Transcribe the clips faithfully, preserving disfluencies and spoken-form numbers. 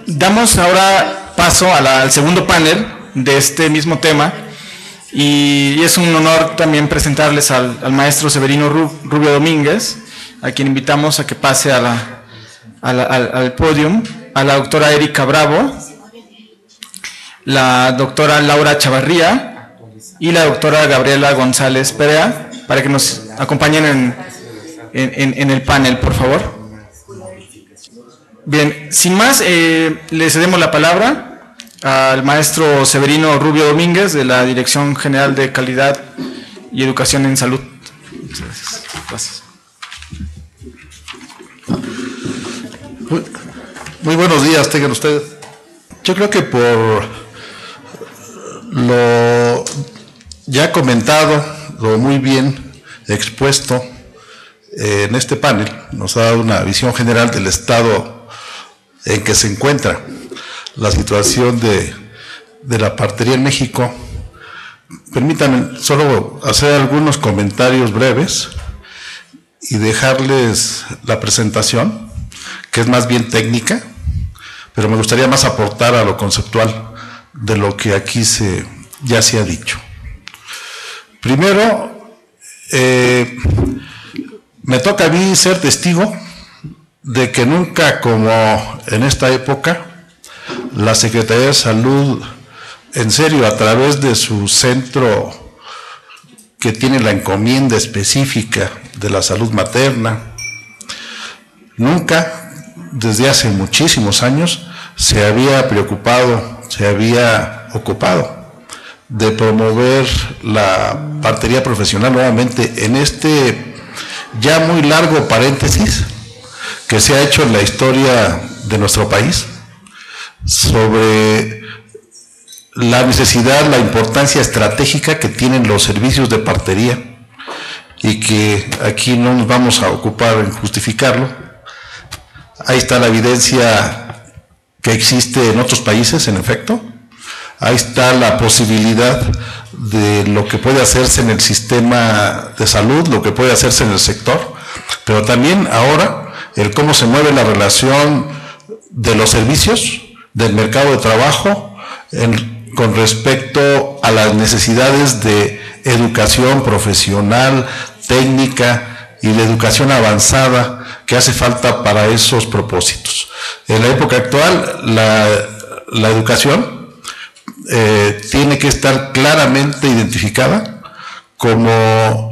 Damos ahora paso a la, al segundo panel de este mismo tema, y es un honor también presentarles al, al maestro Severino Rubio Domínguez, a quien invitamos a que pase a la, a la, al, al podium, a la doctora Erika Bravo, la doctora Laura Chavarría y la doctora Gabriela González Perea, para que nos acompañen en, en, en el panel, por favor. Bien, sin más, eh, le cedemos la palabra al maestro Severino Rubio Domínguez, de la Dirección General de Calidad y Educación en Salud. Muchas gracias. Gracias. Muy, muy buenos días, tengan ustedes. Yo creo que por lo ya comentado, lo muy bien expuesto eh, en este panel, nos ha dado una visión general del estado en que se encuentra la situación de, de la partería en México. Permítanme solo hacer algunos comentarios breves y dejarles la presentación, que es más bien técnica, pero me gustaría más aportar a lo conceptual de lo que aquí se, ya se ha dicho. Primero, eh, me toca a mí ser testigo de que nunca como en esta época la Secretaría de Salud, en serio, a través de su centro que tiene la encomienda específica de la salud materna, nunca, desde hace muchísimos años, se había preocupado, se había ocupado de promover la partería profesional nuevamente en este ya muy largo paréntesis que se ha hecho en la historia de nuestro país sobre la necesidad, la importancia estratégica que tienen los servicios de partería, y que aquí no nos vamos a ocupar en justificarlo. Ahí está la evidencia que existe en otros países, en efecto. Ahí está la posibilidad de lo que puede hacerse en el sistema de salud, lo que puede hacerse en el sector, pero también ahora el cómo se mueve la relación de los servicios, del mercado de trabajo, en, con respecto a las necesidades de educación profesional, técnica y de educación avanzada que hace falta para esos propósitos. En la época actual, la, la educación eh, tiene que estar claramente identificada como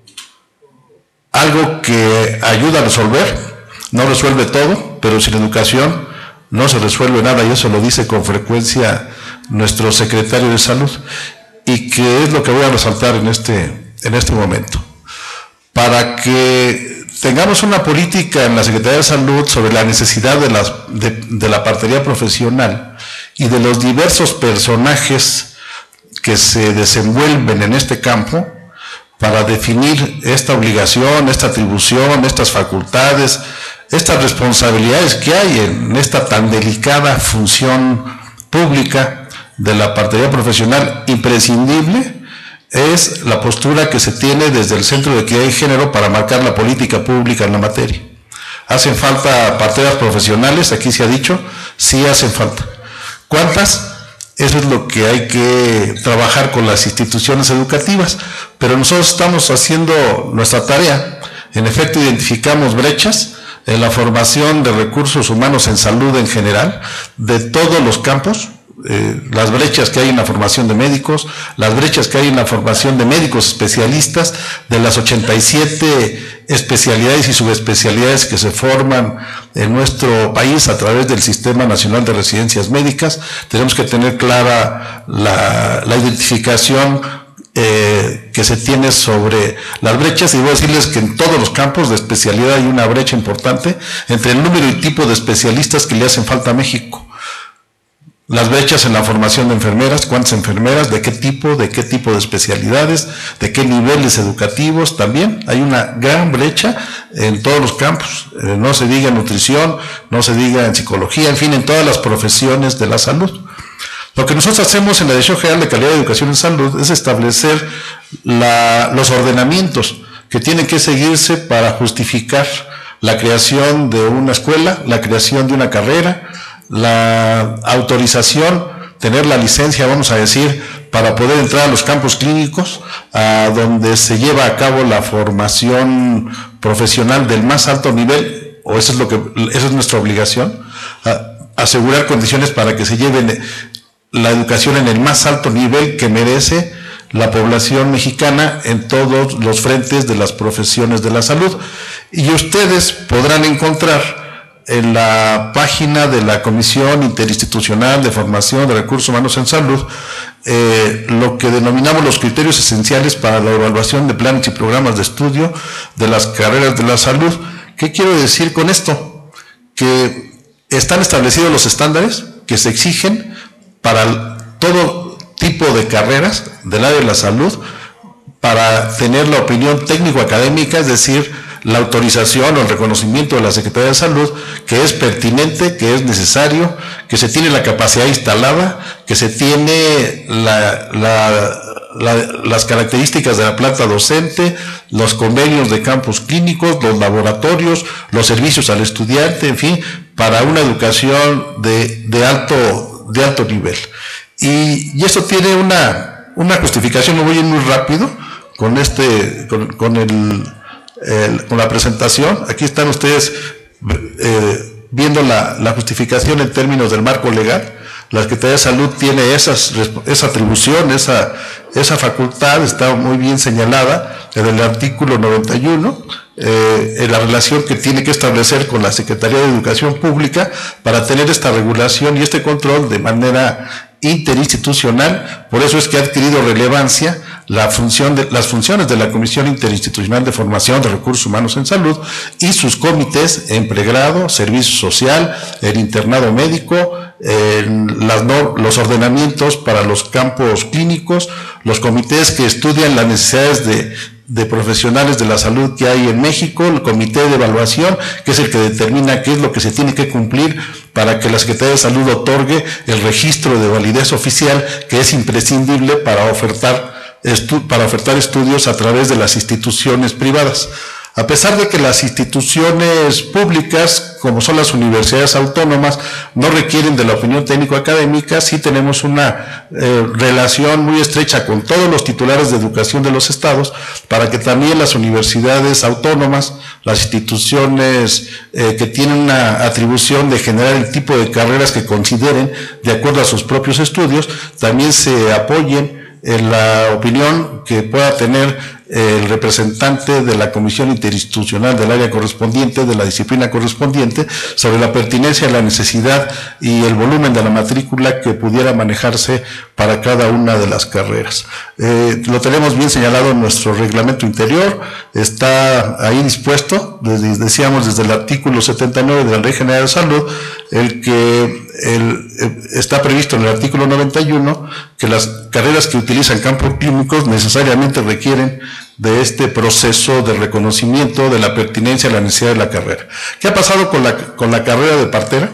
algo que ayuda a resolver. No resuelve todo, pero sin educación no se resuelve nada, y eso lo dice con frecuencia nuestro secretario de Salud, y que es lo que voy a resaltar en este, en este momento. Para que tengamos una política en la Secretaría de Salud sobre la necesidad de, las, de, de la partería profesional y de los diversos personajes que se desenvuelven en este campo, para definir esta obligación, esta atribución, estas facultades, estas responsabilidades que hay en esta tan delicada función pública de la partería profesional, imprescindible es la postura que se tiene desde el Centro de Equidad de Género para marcar la política pública en la materia. ¿Hacen falta parteras profesionales? Aquí se ha dicho, sí hacen falta. ¿Cuántas? Eso es lo que hay que trabajar con las instituciones educativas, pero nosotros estamos haciendo nuestra tarea. En efecto, identificamos brechas en la formación de recursos humanos en salud en general, de todos los campos, eh, las brechas que hay en la formación de médicos, las brechas que hay en la formación de médicos especialistas, de las ochenta y siete especialidades y subespecialidades que se forman en nuestro país a través del Sistema Nacional de Residencias Médicas. Tenemos que tener clara la, la identificación Eh, que se tiene sobre las brechas, y voy a decirles que en todos los campos de especialidad hay una brecha importante entre el número y tipo de especialistas que le hacen falta a México. Las brechas en la formación de enfermeras, cuántas enfermeras, de qué tipo, de qué tipo de especialidades, de qué niveles educativos, también hay una gran brecha en todos los campos, eh, no se diga en nutrición, no se diga en psicología, en fin, en todas las profesiones de la salud. Lo que nosotros hacemos en la Dirección General de Calidad de Educación en Salud es establecer la, los ordenamientos que tienen que seguirse para justificar la creación de una escuela, la creación de una carrera, la autorización, tener la licencia, vamos a decir, para poder entrar a los campos clínicos, a donde se lleva a cabo la formación profesional del más alto nivel, o eso es lo que, esa es nuestra obligación, asegurar condiciones para que se lleven la educación en el más alto nivel que merece la población mexicana en todos los frentes de las profesiones de la salud. Y ustedes podrán encontrar en la página de la Comisión Interinstitucional de Formación de Recursos Humanos en Salud eh, lo que denominamos los criterios esenciales para la evaluación de planes y programas de estudio de las carreras de la salud. ¿Qué quiero decir con esto? Que están establecidos los estándares que se exigen para todo tipo de carreras del área de la salud para tener la opinión técnico-académica, es decir, la autorización o el reconocimiento de la Secretaría de Salud, que es pertinente, que es necesario, que se tiene la capacidad instalada, que se tiene la, la, la, las características de la planta docente, los convenios de campos clínicos, los laboratorios, los servicios al estudiante, en fin, para una educación de, de, alto, de alto nivel. Y, y esto tiene una, una justificación, me voy a ir muy rápido con, este, con, con el... El, con la presentación. Aquí están ustedes eh, viendo la, la justificación en términos del marco legal. La Secretaría de Salud tiene esas, esa atribución, esa, esa facultad, está muy bien señalada en el artículo noventa y uno, eh, en la relación que tiene que establecer con la Secretaría de Educación Pública para tener esta regulación y este control de manera interinstitucional. Por eso es que ha adquirido relevancia la función de, las funciones de la Comisión Interinstitucional de Formación de Recursos Humanos en Salud y sus comités en pregrado, servicio social, el internado médico, en las, no, los ordenamientos para los campos clínicos, los comités que estudian las necesidades de, de profesionales de la salud que hay en México, el comité de evaluación, que es el que determina qué es lo que se tiene que cumplir para que la Secretaría de Salud otorgue el registro de validez oficial que es imprescindible para ofertar, estu para ofertar estudios a través de las instituciones privadas. A pesar de que las instituciones públicas, como son las universidades autónomas, no requieren de la opinión técnico-académica, sí tenemos una eh, relación muy estrecha con todos los titulares de educación de los estados, para que también las universidades autónomas, las instituciones eh, que tienen una atribución de generar el tipo de carreras que consideren, de acuerdo a sus propios estudios, también se apoyen en la opinión que pueda tener el representante de la Comisión Interinstitucional del área correspondiente, de la disciplina correspondiente, sobre la pertinencia, la necesidad y el volumen de la matrícula que pudiera manejarse para cada una de las carreras. Eh, lo tenemos bien señalado en nuestro reglamento interior, está ahí dispuesto, desde, decíamos desde el artículo setenta y nueve de la Ley General de Salud, el que el, eh, está previsto en el artículo noventa y uno que las carreras que utilizan campos clínicos necesariamente requieren de este proceso de reconocimiento de la pertinencia y la necesidad de la carrera. ¿Qué ha pasado con la, con la carrera de partera?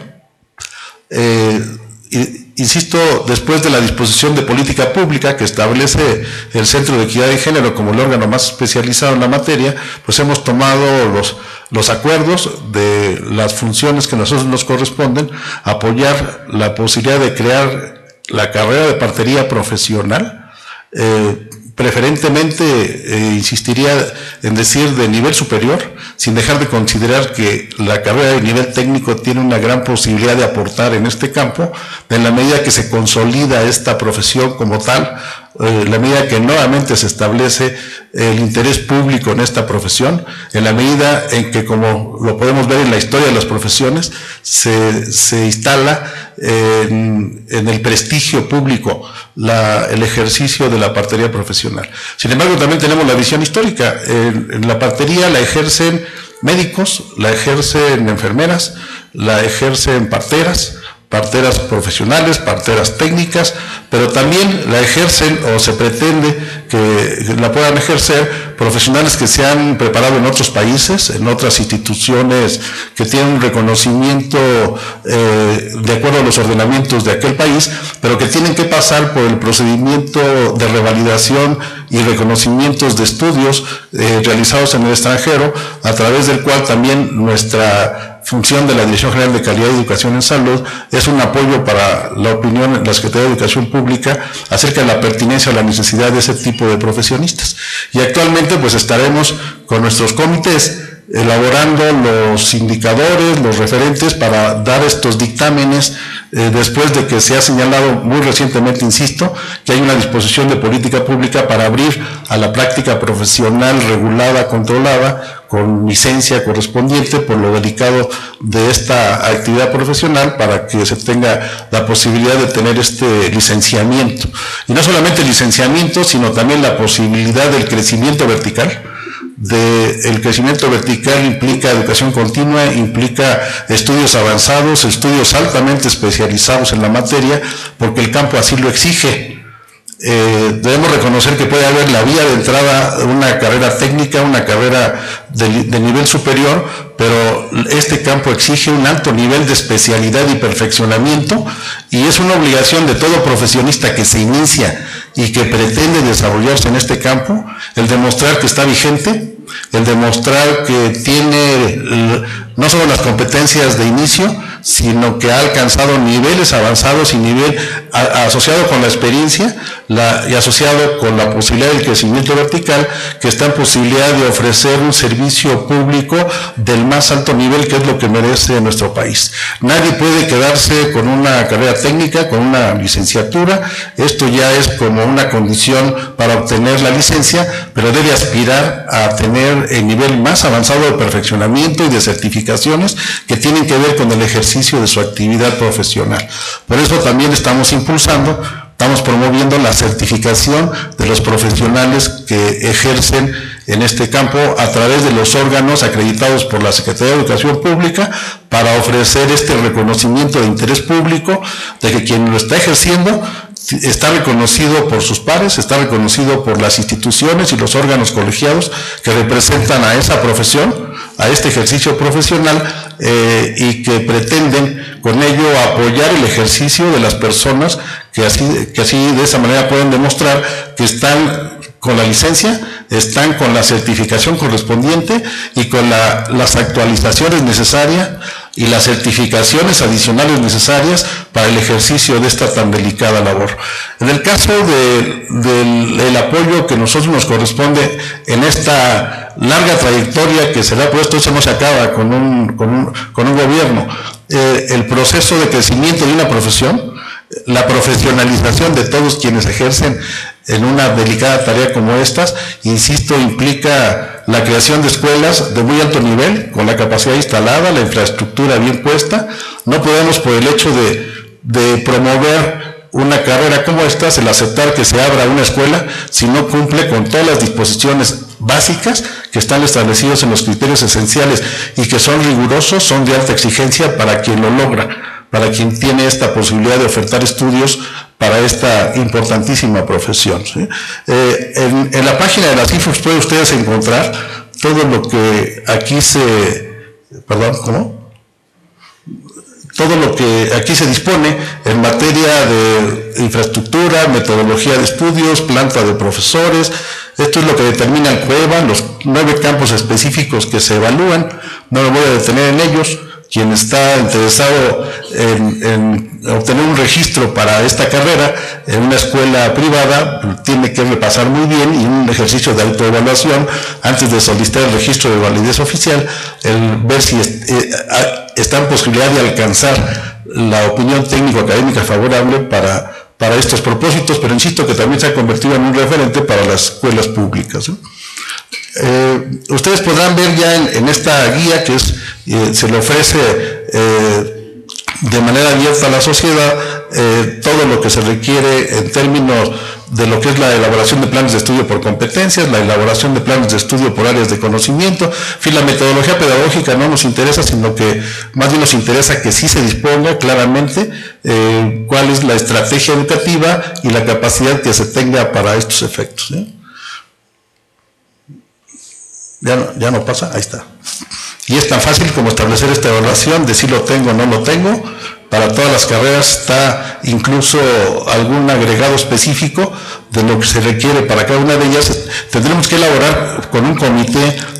Eh, insisto, después de la disposición de política pública que establece el Centro de Equidad de Género como el órgano más especializado en la materia, pues hemos tomado los, los acuerdos de las funciones que a nosotros nos corresponden, apoyar la posibilidad de crear la carrera de partería profesional, eh, preferentemente eh, insistiría en decir de nivel superior, sin dejar de considerar que la carrera de nivel técnico tiene una gran posibilidad de aportar en este campo, en la medida que se consolida esta profesión como tal, eh, en la medida que nuevamente se establece el interés público en esta profesión, en la medida en que, como lo podemos ver en la historia de las profesiones, se, se instala en, en el prestigio público la, el ejercicio de la partería profesional. Sin embargo, también tenemos la visión histórica. En, en la partería la ejercen médicos, la ejercen enfermeras, la ejercen parteras, parteras profesionales, parteras técnicas, pero también la ejercen o se pretende que la puedan ejercer profesionales que se han preparado en otros países, en otras instituciones que tienen un reconocimiento eh, de acuerdo a los ordenamientos de aquel país, pero que tienen que pasar por el procedimiento de revalidación y reconocimientos de estudios eh, realizados en el extranjero, a través del cual también nuestra función de la Dirección General de Calidad y Educación en Salud es un apoyo para la opinión de la Secretaría de Educación Pública acerca de la pertinencia o la necesidad de ese tipo de profesionistas. Y actualmente pues estaremos con nuestros comités elaborando los indicadores, los referentes para dar estos dictámenes eh, después de que se ha señalado muy recientemente, insisto, que hay una disposición de política pública para abrir a la práctica profesional regulada, controlada, con licencia correspondiente por lo delicado de esta actividad profesional, para que se tenga la posibilidad de tener este licenciamiento. Y no solamente el licenciamiento, sino también la posibilidad del crecimiento vertical. De el crecimiento vertical implica educación continua, implica estudios avanzados, estudios altamente especializados en la materia, porque el campo así lo exige. Eh, debemos reconocer que puede haber la vía de entrada una carrera técnica, una carrera de, de nivel superior, pero este campo exige un alto nivel de especialidad y perfeccionamiento, y es una obligación de todo profesionista que se inicia y que pretende desarrollarse en este campo, el demostrar que está vigente, el demostrar que tiene no solo las competencias de inicio, sino que ha alcanzado niveles avanzados y nivel a, asociado con la experiencia la, y asociado con la posibilidad del crecimiento vertical, que está en posibilidad de ofrecer un servicio público del más alto nivel, que es lo que merece nuestro país. Nadie puede quedarse con una carrera técnica, con una licenciatura. Esto ya es como una condición para obtener la licencia, pero debe aspirar a tener el nivel más avanzado de perfeccionamiento y de certificaciones que tienen que ver con el ejercicio de su actividad profesional. Por eso también estamos impulsando, estamos promoviendo la certificación de los profesionales que ejercen en este campo a través de los órganos acreditados por la Secretaría de Educación Pública, para ofrecer este reconocimiento de interés público de que quien lo está ejerciendo está reconocido por sus pares, está reconocido por las instituciones y los órganos colegiados que representan a esa profesión, a este ejercicio profesional, eh, y que pretenden con ello apoyar el ejercicio de las personas que así, que así de esa manera pueden demostrar que están con la licencia, están con la certificación correspondiente y con la, las actualizaciones necesarias y las certificaciones adicionales necesarias para el ejercicio de esta tan delicada labor. En el caso de, de, del apoyo que a nosotros nos corresponde en esta larga trayectoria que se le ha puesto, eso no se acaba con un, con un, con un gobierno. Eh, el proceso de crecimiento de una profesión, la profesionalización de todos quienes ejercen en una delicada tarea como estas, insisto, implica la creación de escuelas de muy alto nivel, con la capacidad instalada, la infraestructura bien puesta. No podemos, por el hecho de, de promover una carrera como esta, el aceptar que se abra una escuela si no cumple con todas las disposiciones básicas que están establecidos en los criterios esenciales y que son rigurosos, son de alta exigencia para quien lo logra, para quien tiene esta posibilidad de ofertar estudios para esta importantísima profesión, ¿sí? Eh, en, en la página de las infos pueden ustedes encontrar todo lo que aquí se, perdón, ¿cómo? Todo lo que aquí se dispone en materia de infraestructura, metodología de estudios, planta de profesores. Esto es lo que determina el CUEVA, los nueve campos específicos que se evalúan. No me voy a detener en ellos. Quien está interesado en, en obtener un registro para esta carrera en una escuela privada tiene que repasar muy bien y un ejercicio de autoevaluación antes de solicitar el registro de validez oficial, el ver si est, eh, está en posibilidad de alcanzar la opinión técnico-académica favorable para, para estos propósitos, pero insisto que también se ha convertido en un referente para las escuelas públicas, ¿eh? Eh, ustedes podrán ver ya en, en esta guía que es, eh, se le ofrece eh, de manera abierta a la sociedad eh, todo lo que se requiere en términos de lo que es la elaboración de planes de estudio por competencias, la elaboración de planes de estudio por áreas de conocimiento. En fin, la metodología pedagógica no nos interesa, sino que más bien nos interesa que sí se disponga claramente eh, cuál es la estrategia educativa y la capacidad que se tenga para estos efectos, ¿eh? Ya no, ya no pasa, ahí está. Y es tan fácil como establecer esta evaluación de si lo tengo o no lo tengo. Para todas las carreras está incluso algún agregado específico de lo que se requiere para cada una de ellas. Tendremos que elaborar con un comité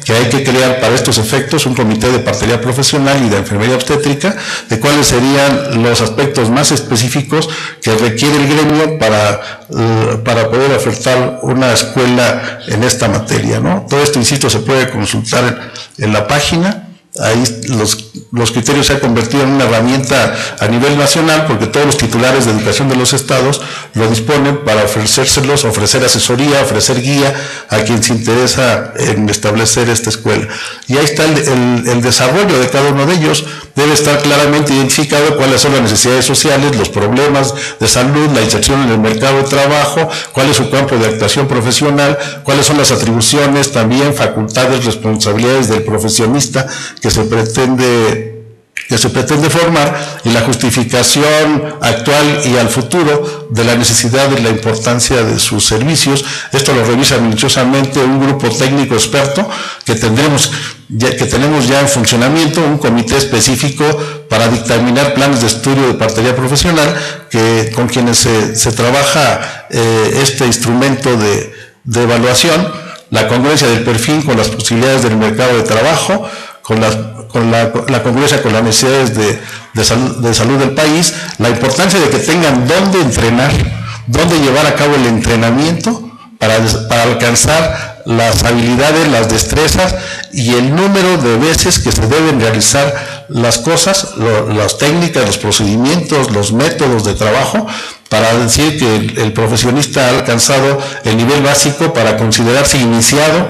que hay que crear para estos efectos un comité de partería profesional y de enfermería obstétrica, de cuáles serían los aspectos más específicos que requiere el gremio para, uh, para poder ofertar una escuela en esta materia, ¿no? Todo esto, insisto, se puede consultar en, en la página. Ahí los, los criterios se han convertido en una herramienta a nivel nacional, porque todos los titulares de educación de los estados lo disponen para ofrecérselos, ofrecer asesoría, ofrecer guía a quien se interesa en establecer esta escuela. Y ahí está el, el, el desarrollo de cada uno de ellos. Debe estar claramente identificado cuáles son las necesidades sociales, los problemas de salud, la inserción en el mercado de trabajo, cuál es su campo de actuación profesional, cuáles son las atribuciones, también facultades, responsabilidades del profesionista que se pretende que se pretende formar, y la justificación actual y al futuro de la necesidad y la importancia de sus servicios. Esto lo revisa minuciosamente un grupo técnico experto que tendremos ya, que tenemos ya en funcionamiento, un comité específico para dictaminar planes de estudio de partería profesional, que con quienes se, se trabaja eh, este instrumento de, de evaluación, la congruencia del perfil con las posibilidades del mercado de trabajo, con la, con la, la congruencia con las necesidades de, de, salud, de salud del país, la importancia de que tengan dónde entrenar, dónde llevar a cabo el entrenamiento para, para alcanzar las habilidades, las destrezas y el número de veces que se deben realizar las cosas, lo, las técnicas, los procedimientos, los métodos de trabajo, para decir que el, el profesionista ha alcanzado el nivel básico para considerarse iniciado,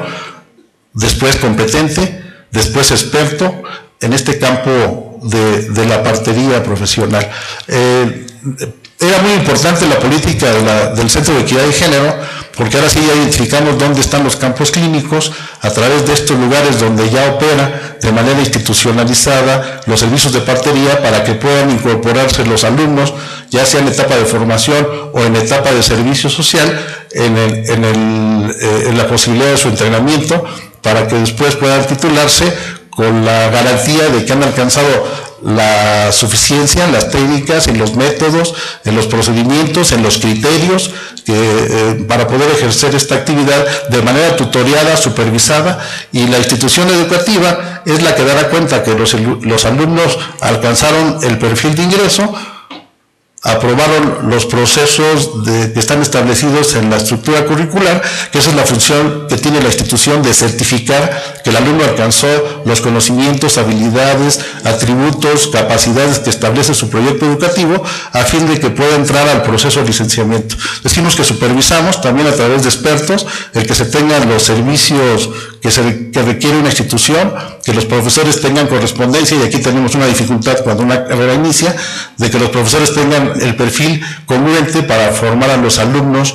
después competente, después experto en este campo de, de la partería profesional. Eh, era muy importante la política de la, del Centro de Equidad de Género, porque ahora sí ya identificamos dónde están los campos clínicos, a través de estos lugares donde ya opera de manera institucionalizada los servicios de partería, para que puedan incorporarse los alumnos, ya sea en etapa de formación o en etapa de servicio social, en, el, en, el, eh, en la posibilidad de su entrenamiento, para que después puedan titularse con la garantía de que han alcanzado la suficiencia en las técnicas, en los métodos, en los procedimientos, en los criterios, que, eh, para poder ejercer esta actividad de manera tutoriada, supervisada, y la institución educativa es la que dará cuenta que los, los alumnos alcanzaron el perfil de ingreso, aprobaron los procesos de, que están establecidos en la estructura curricular, que esa es la función que tiene la institución de certificar que el alumno alcanzó los conocimientos, habilidades, atributos, capacidades que establece su proyecto educativo, a fin de que pueda entrar al proceso de licenciamiento. Decimos que supervisamos también a través de expertos el que se tengan los servicios que, se, que requiere una institución, que los profesores tengan correspondencia, y aquí tenemos una dificultad cuando una carrera inicia, de que los profesores tengan el perfil congruente para formar a los alumnos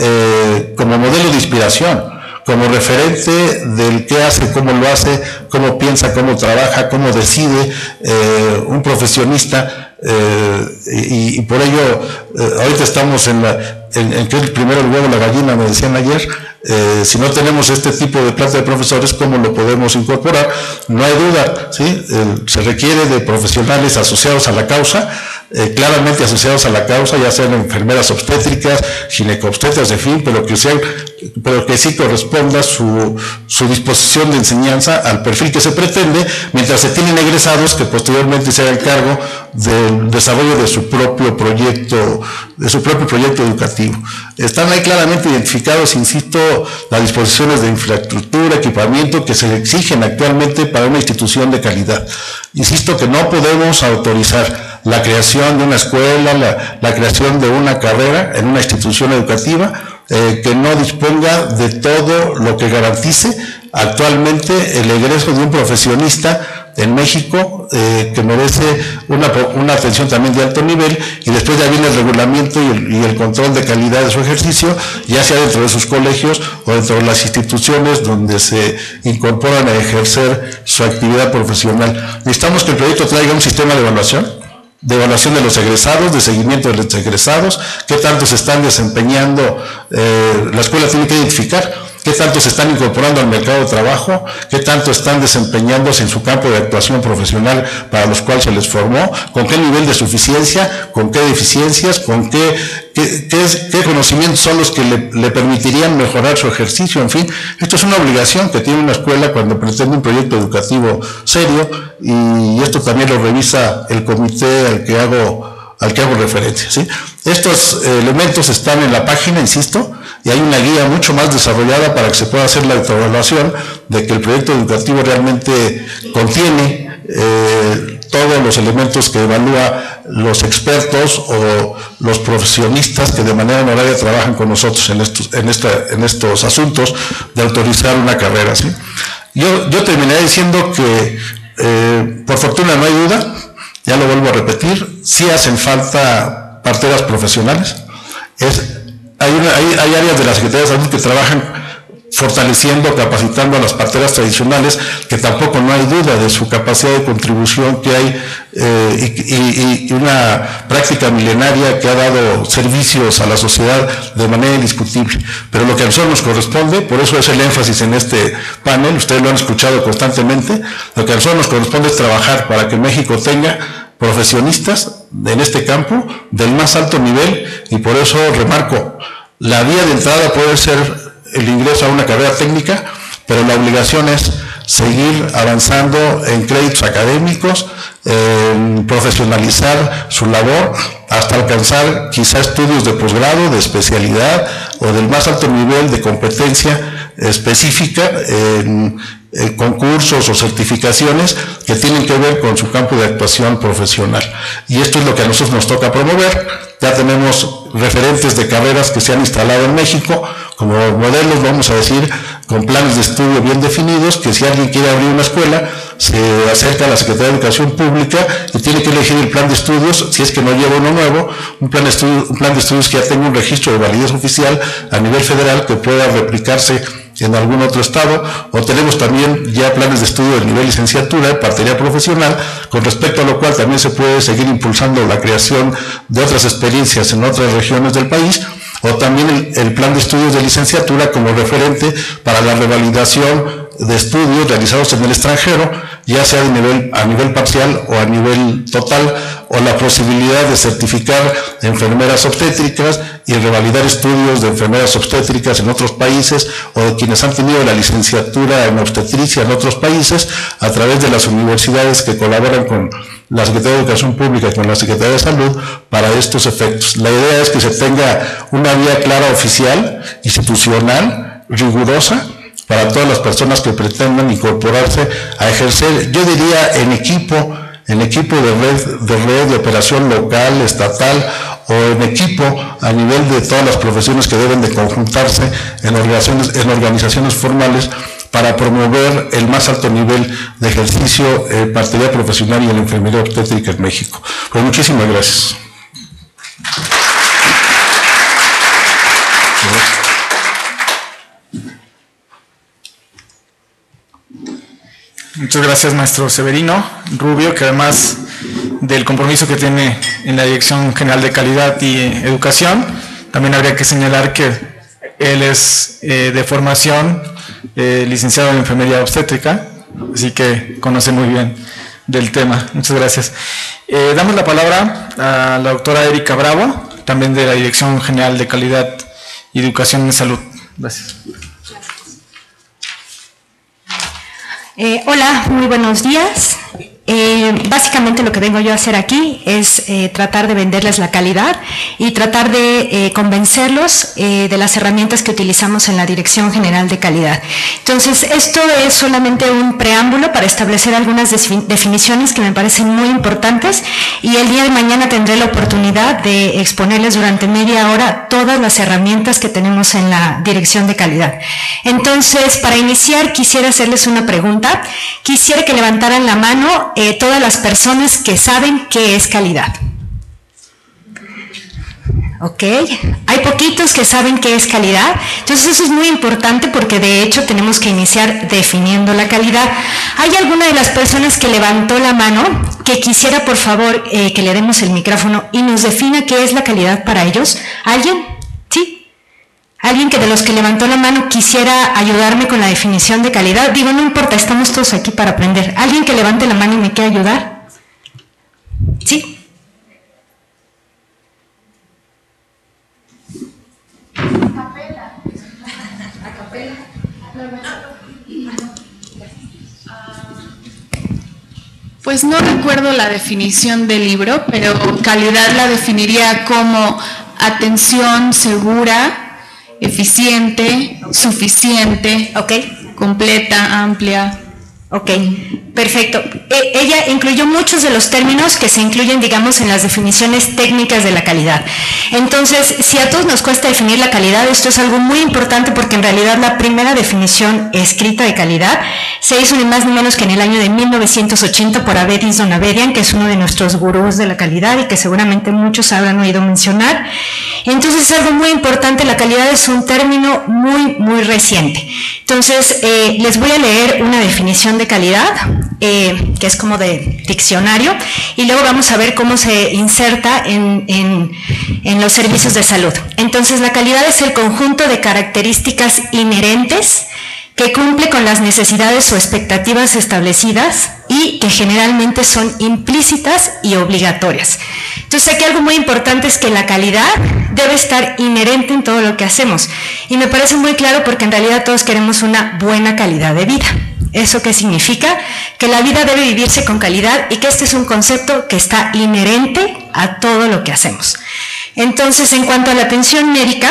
eh, como modelo de inspiración, como referente del qué hace, cómo lo hace, cómo piensa, cómo trabaja, cómo decide eh, un profesionista. Eh, y, y por ello, eh, ahorita estamos en la en, en que el primero el huevo, la gallina, me decían ayer. Eh, si no tenemos este tipo de planta de profesores, ¿cómo lo podemos incorporar? No hay duda, ¿sí? Eh, se requiere de profesionales asociados a la causa, eh, claramente asociados a la causa, ya sean enfermeras obstétricas, ginecobstetras, en fin, pero que sean, pero que sí corresponda su, su disposición de enseñanza al perfil que se pretende, mientras se tienen egresados que posteriormente se hagan cargo del desarrollo de su propio proyecto, de su propio proyecto educativo. Están ahí claramente identificados, insisto, las disposiciones de infraestructura, equipamiento que se exigen actualmente para una institución de calidad. Insisto que no podemos autorizar la creación de una escuela, la, la creación de una carrera en una institución educativa eh, que no disponga de todo lo que garantice actualmente el egreso de un profesionista en México, eh, que merece una, una atención también de alto nivel, y después ya viene el regulamiento y el, y el control de calidad de su ejercicio, ya sea dentro de sus colegios o dentro de las instituciones donde se incorporan a ejercer su actividad profesional. Necesitamos que el proyecto traiga un sistema de evaluación, de evaluación de los egresados, de seguimiento de los egresados, qué tanto se están desempeñando. Eh, la escuela tiene que identificar qué tanto se están incorporando al mercado de trabajo, qué tanto están desempeñándose en su campo de actuación profesional para los cuales se les formó, con qué nivel de suficiencia, con qué deficiencias, con qué, qué, qué, es, qué conocimientos son los que le, le permitirían mejorar su ejercicio. En fin, esto es una obligación que tiene una escuela cuando pretende un proyecto educativo serio, y esto también lo revisa el comité al que hago al que hago referencia, ¿sí? Estos eh, elementos están en la página, insisto, y hay una guía mucho más desarrollada para que se pueda hacer la autoevaluación de que el proyecto educativo realmente contiene eh, todos los elementos que evalúa los expertos o los profesionistas que de manera honoraria trabajan con nosotros en estos, en esta, en estos asuntos de autorizar una carrera, ¿sí? Yo, yo terminaría diciendo que, eh, por fortuna no hay duda, ya lo vuelvo a repetir, sí hacen falta parteras profesionales. Es, hay, una, hay, hay áreas de la Secretaría de Salud que trabajan fortaleciendo, capacitando a las parteras tradicionales, que tampoco no hay duda de su capacidad de contribución que hay, eh, y, y, y una práctica milenaria que ha dado servicios a la sociedad de manera indiscutible. Pero lo que a nosotros nos corresponde, por eso es el énfasis en este panel, ustedes lo han escuchado constantemente, lo que a nosotros nos corresponde es trabajar para que México tenga profesionistas en este campo del más alto nivel, y por eso remarco, la vía de entrada puede ser el ingreso a una carrera técnica, pero la obligación es seguir avanzando en créditos académicos, en profesionalizar su labor hasta alcanzar quizá estudios de posgrado, de especialidad o del más alto nivel de competencia específica en, en concursos o certificaciones que tienen que ver con su campo de actuación profesional. Y esto es lo que a nosotros nos toca promover. Ya tenemos referentes de carreras que se han instalado en México como modelos, vamos a decir, con planes de estudio bien definidos, que si alguien quiere abrir una escuela, se acerca a la Secretaría de Educación Pública y tiene que elegir el plan de estudios, si es que no lleva uno nuevo, un plan de estudios, un plan de estudios que ya tenga un registro de validez oficial a nivel federal que pueda replicarse en algún otro estado, o tenemos también ya planes de estudio de nivel licenciatura, partería profesional, con respecto a lo cual también se puede seguir impulsando la creación de otras experiencias en otras regiones del país, o también el, el plan de estudios de licenciatura como referente para la revalidación de estudios realizados en el extranjero, ya sea de nivel, a nivel parcial o a nivel total, o la posibilidad de certificar enfermeras obstétricas y revalidar estudios de enfermeras obstétricas en otros países, o de quienes han tenido la licenciatura en obstetricia en otros países, a través de las universidades que colaboran con la Secretaría de Educación Pública y con la Secretaría de Salud para estos efectos. La idea es que se tenga una vía clara oficial, institucional, rigurosa, para todas las personas que pretendan incorporarse a ejercer, yo diría en equipo, en equipo de red, de red de operación local, estatal, o en equipo a nivel de todas las profesiones que deben de conjuntarse en organizaciones, en organizaciones formales para promover el más alto nivel de ejercicio en eh, partería profesional y en la enfermería obstétrica en México. Pues muchísimas gracias. Muchas gracias, maestro Severino Rubio, que además del compromiso que tiene en la Dirección General de Calidad y Educación, también habría que señalar que él es eh, de formación eh, licenciado en enfermería obstétrica, así que conoce muy bien del tema. Muchas gracias. Eh, damos la palabra a la doctora Erika Bravo, también de la Dirección General de Calidad y Educación en Salud. Gracias. Eh, hola, muy buenos días. Eh, básicamente lo que vengo yo a hacer aquí es eh, tratar de venderles la calidad y tratar de eh, convencerlos eh, de las herramientas que utilizamos en la Dirección General de Calidad. Entonces, esto es solamente un preámbulo para establecer algunas definiciones que me parecen muy importantes, y el día de mañana tendré la oportunidad de exponerles durante media hora todas las herramientas que tenemos en la Dirección de Calidad. Entonces, para iniciar, quisiera hacerles una pregunta. Quisiera que levantaran la mano Eh, todas las personas que saben qué es calidad. Ok, hay poquitos que saben qué es calidad, entonces eso es muy importante porque de hecho tenemos que iniciar definiendo la calidad. ¿Hay alguna de las personas que levantó la mano que quisiera por favor eh, que le demos el micrófono y nos defina qué es la calidad para ellos? ¿Alguien? ¿Sí? Alguien que de los que levantó la mano quisiera ayudarme con la definición de calidad. Digo, no importa, estamos todos aquí para aprender. ¿Alguien que levante la mano y me quiera ayudar? ¿Sí? Pues no recuerdo la definición del libro, pero calidad la definiría como atención segura, eficiente, suficiente, Ok. completa, amplia. Ok, perfecto. E- ella incluyó muchos de los términos que se incluyen, digamos, en las definiciones técnicas de la calidad. Entonces, si a todos nos cuesta definir la calidad, esto es algo muy importante porque en realidad la primera definición escrita de calidad se hizo ni más ni menos que en el año de mil novecientos ochenta por Avedis Donavedian, que es uno de nuestros gurús de la calidad y que seguramente muchos habrán oído mencionar. Entonces, es algo muy importante, la calidad es un término muy, muy reciente. Entonces, eh, les voy a leer una definición de calidad, eh, que es como de diccionario, y luego vamos a ver cómo se inserta en, en, en los servicios de salud. Entonces, la calidad es el conjunto de características inherentes que cumple con las necesidades o expectativas establecidas y que generalmente son implícitas y obligatorias. Entonces, aquí algo muy importante es que la calidad debe estar inherente en todo lo que hacemos. Y me parece muy claro porque en realidad todos queremos una buena calidad de vida. ¿Eso qué significa? Que la vida debe vivirse con calidad y que este es un concepto que está inherente a todo lo que hacemos. Entonces, en cuanto a la atención médica,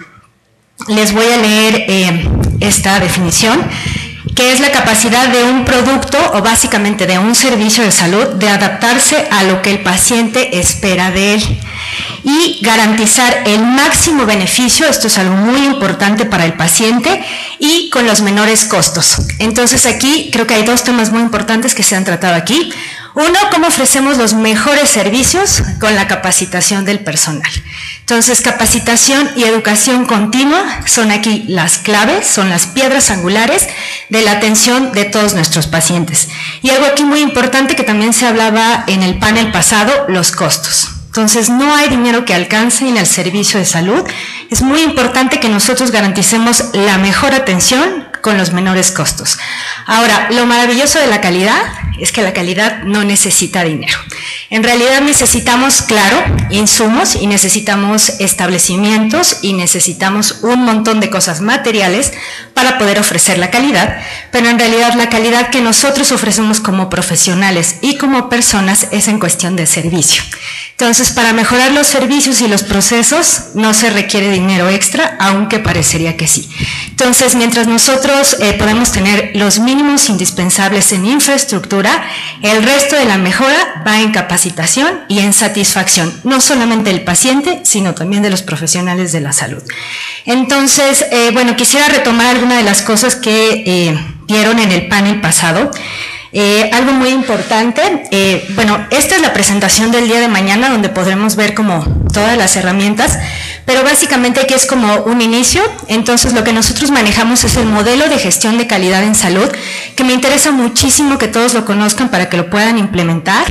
les voy a leer eh, esta definición, que es la capacidad de un producto o básicamente de un servicio de salud de adaptarse a lo que el paciente espera de él y garantizar el máximo beneficio, esto es algo muy importante para el paciente, y con los menores costos. Entonces aquí creo que hay dos temas muy importantes que se han tratado aquí. Uno, cómo ofrecemos los mejores servicios con la capacitación del personal. Entonces, capacitación y educación continua son aquí las claves, son las piedras angulares de la atención de todos nuestros pacientes. Y algo aquí muy importante que también se hablaba en el panel pasado, los costos. Entonces, no hay dinero que alcance en el servicio de salud. Es muy importante que nosotros garanticemos la mejor atención con los menores costos. Ahora, lo maravilloso de la calidad es que la calidad no necesita dinero. En realidad necesitamos, claro, insumos y necesitamos establecimientos y necesitamos un montón de cosas materiales para poder ofrecer la calidad, pero en realidad la calidad que nosotros ofrecemos como profesionales y como personas es en cuestión de servicio. Entonces, para mejorar los servicios y los procesos no se requiere dinero extra, aunque parecería que sí. Entonces, mientras nosotros eh, podemos tener los mínimos indispensables en infraestructura, el resto de la mejora va en capacitación y en satisfacción, no solamente del paciente, sino también de los profesionales de la salud. Entonces, eh, bueno, quisiera retomar algunas de las cosas que eh, vieron en el panel pasado. Eh, algo muy importante, eh, bueno, esta es la presentación del día de mañana donde podremos ver como todas las herramientas, pero básicamente aquí es como un inicio. Entonces lo que nosotros manejamos es el modelo de gestión de calidad en salud, que me interesa muchísimo que todos lo conozcan para que lo puedan implementar.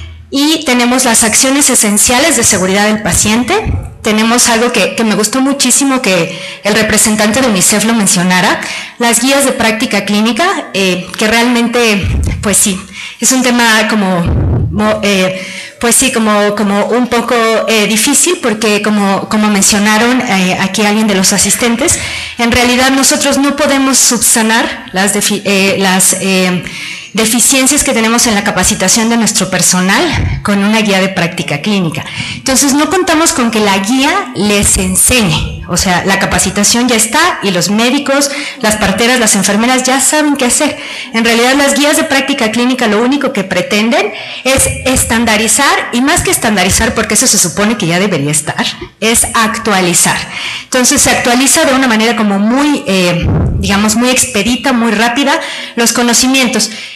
Y tenemos las acciones esenciales de seguridad del paciente. Tenemos algo que, que me gustó muchísimo que el representante de UNICEF lo mencionara, las guías de práctica clínica, eh, que realmente, pues sí, es un tema como, eh, pues sí, como, como un poco eh, difícil, porque como, como mencionaron eh, aquí alguien de los asistentes, en realidad nosotros no podemos subsanar las, defi eh, las eh, deficiencias que tenemos en la capacitación de nuestro personal con una guía de práctica clínica. Entonces no contamos con que la guía les enseñe, o sea, la capacitación ya está y los médicos, las parteras, las enfermeras ya saben qué hacer. En realidad las guías de práctica clínica lo único que pretenden es estandarizar, y más que estandarizar, porque eso se supone que ya debería estar, es actualizar. Entonces se actualiza de una manera como muy, eh, digamos, muy expedita, muy rápida los conocimientos.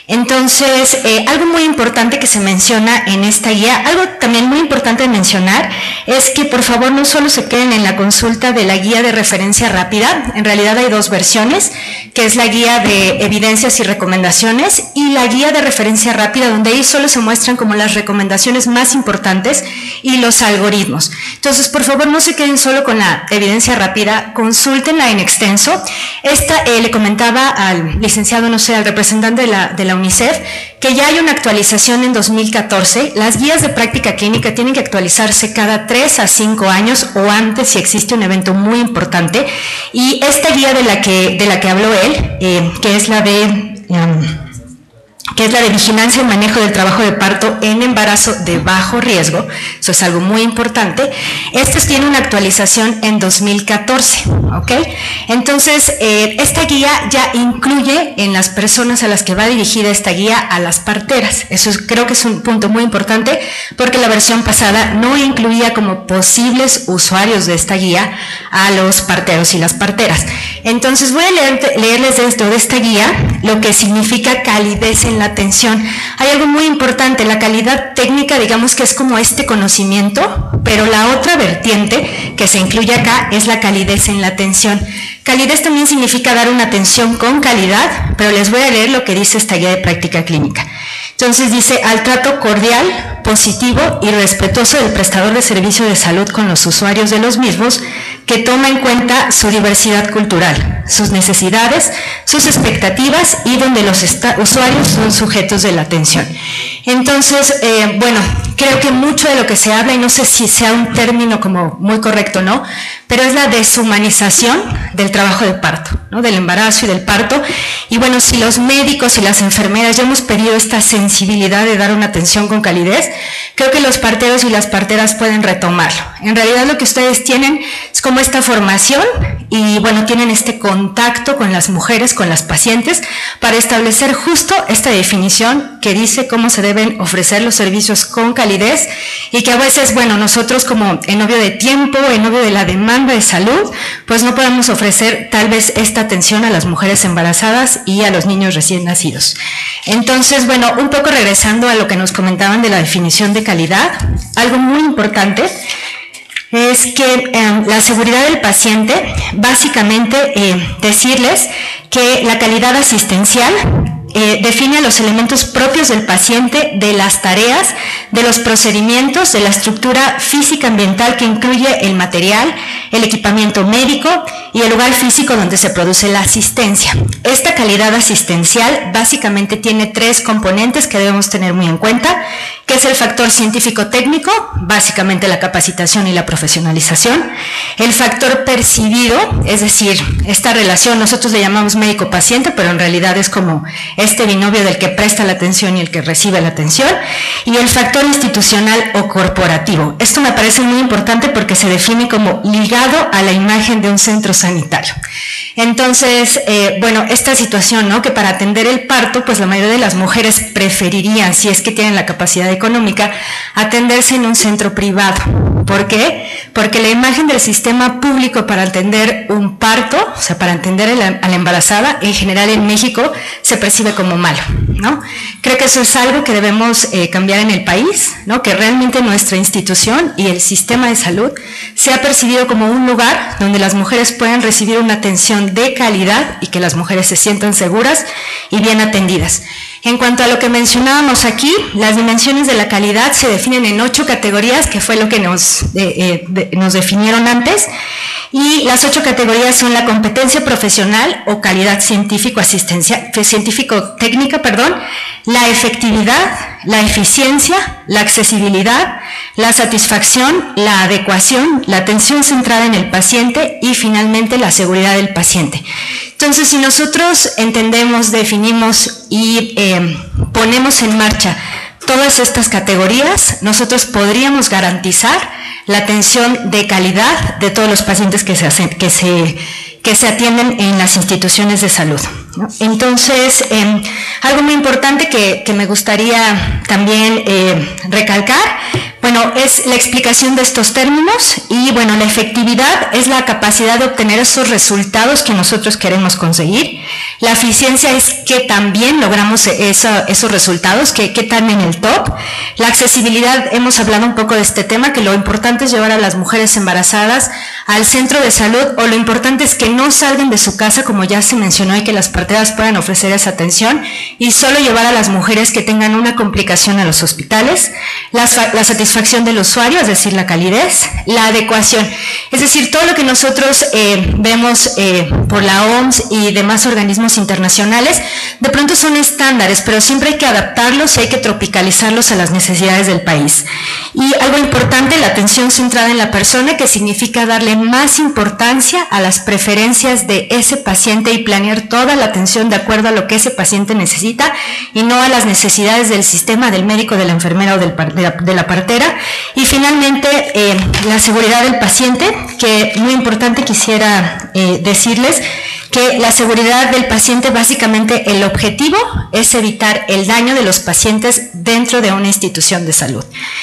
Entonces, eh, algo muy importante que se menciona en esta guía, algo también muy importante de mencionar, es que por favor no solo se queden en la consulta de la guía de referencia rápida, en realidad hay dos versiones, que es la guía de evidencias y recomendaciones y la guía de referencia rápida, donde ahí solo se muestran como las recomendaciones más importantes y los algoritmos. Entonces, por favor, no se queden solo con la evidencia rápida, consúltenla en extenso. Esta, eh, le comentaba al licenciado, no sé, al representante de la, de la UNICEF, que ya hay una actualización en dos mil catorce. Las guías de práctica clínica tienen que actualizarse cada tres a cinco años o antes si existe un evento muy importante. Y esta guía de la que, de la que habló él, eh, que es la de... Um, que es la de vigilancia y manejo del trabajo de parto en embarazo de bajo riesgo, eso es algo muy importante. Esta tiene una actualización en dos mil catorce, ¿ok? Entonces, eh, esta guía ya incluye en las personas a las que va dirigida esta guía a las parteras. Eso es, creo que es un punto muy importante, porque la versión pasada no incluía como posibles usuarios de esta guía a los parteros y las parteras. Entonces, voy a leer, leerles dentro de esta guía lo que significa calidez en la atención. Hay algo muy importante, la calidad técnica, digamos que es como este conocimiento, pero la otra vertiente que se incluye acá es la calidez en la atención. Calidez también significa dar una atención con calidad, pero les voy a leer lo que dice esta guía de práctica clínica. Entonces dice, al trato cordial, positivo y respetuoso del prestador de servicio de salud con los usuarios de los mismos, que toma en cuenta su diversidad cultural, sus necesidades, sus expectativas y donde los usuarios son sujetos de la atención. Entonces, eh, bueno, creo que mucho de lo que se habla, y no sé si sea un término como muy correcto o no, pero es la deshumanización del trabajo de parto, ¿no? Del embarazo y del parto. Y bueno, si los médicos y las enfermeras ya hemos pedido esta sensibilidad de dar una atención con calidez, creo que los parteros y las parteras pueden retomarlo. En realidad lo que ustedes tienen es como esta formación y bueno, tienen este contacto con las mujeres, con las pacientes, para establecer justo esta definición que dice cómo se deben ofrecer los servicios con calidez y que a veces, bueno, nosotros como en obvio de tiempo, en obvio de la demanda de salud, pues no podemos ofrecer tal vez esta atención a las mujeres embarazadas y a los niños recién nacidos. Entonces, bueno, un poco regresando a lo que nos comentaban de la definición de calidad, algo muy importante es que eh, la seguridad del paciente, básicamente eh, decirles que la calidad asistencial eh, define los elementos propios del paciente, de las tareas, de los procedimientos, de la estructura física ambiental que incluye el material, el equipamiento médico y el lugar físico donde se produce la asistencia. Esta calidad asistencial básicamente tiene tres componentes que debemos tener muy en cuenta, que es el factor científico-técnico, básicamente la capacitación y la profesionalización, el factor percibido, es decir, esta relación, nosotros le llamamos médico-paciente, pero en realidad es como este binomio del que presta la atención y el que recibe la atención, y el factor institucional o corporativo. Esto me parece muy importante porque se define como ligado a la imagen de un centro sanitario. Entonces, eh, bueno, esta situación, ¿no? Que para atender el parto, pues la mayoría de las mujeres preferirían, si es que tienen la capacidad económica, atenderse en un centro privado. ¿Por qué? Porque la imagen del sistema público para atender un parto, o sea, para atender a la, a la embarazada, en general en México, se percibe como malo, ¿no? Creo que eso es algo que debemos eh, cambiar en el país, ¿no? Que realmente nuestra institución y el sistema de salud sea percibido como un lugar donde las mujeres puedan recibir una atención de calidad y que las mujeres se sientan seguras y bien atendidas. En cuanto a lo que mencionábamos aquí, las dimensiones de la calidad se definen en ocho categorías, que fue lo que nos, eh, eh, de, nos definieron antes, y las ocho categorías son la competencia profesional o calidad científico-asistencia, científico-técnica, perdón, la efectividad, la eficiencia, la accesibilidad, la satisfacción, la adecuación, la atención centrada en el paciente y finalmente la seguridad del paciente. Entonces, si nosotros entendemos, definimos y eh, ponemos en marcha todas estas categorías, nosotros podríamos garantizar la atención de calidad de todos los pacientes que se, hacen, que se, que se atienden en las instituciones de salud, ¿no? Entonces, eh, algo muy importante que, que me gustaría también eh, recalcar, Bueno, es la explicación de estos términos y bueno, la efectividad es la capacidad de obtener esos resultados que nosotros queremos conseguir. La eficiencia es que también logramos esa, esos resultados, que, que están en el top. La accesibilidad, hemos hablado un poco de este tema, que lo importante es llevar a las mujeres embarazadas al centro de salud, o lo importante es que no salgan de su casa, como ya se mencionó, y que las parteras puedan ofrecer esa atención, y solo llevar a las mujeres que tengan una complicación a los hospitales. La, la satisfacción del usuario, es decir, la calidez. La adecuación, es decir, todo lo que nosotros eh, vemos eh, por la O M S y demás organismos internacionales, de pronto son estándares, pero siempre hay que adaptarlos y hay que tropicalizarlos a las necesidades del país. Y algo importante, la atención centrada en la persona, que significa darle más importancia a las preferencias de ese paciente y planear toda la atención de acuerdo a lo que ese paciente necesita y no a las necesidades del sistema, del médico, de la enfermera o del, de, la, de la partera. Y finalmente, eh, la seguridad del paciente, que muy importante, quisiera eh, decirles que la seguridad del paciente, básicamente el objetivo es evitar el daño de los pacientes dentro de una institución de salud.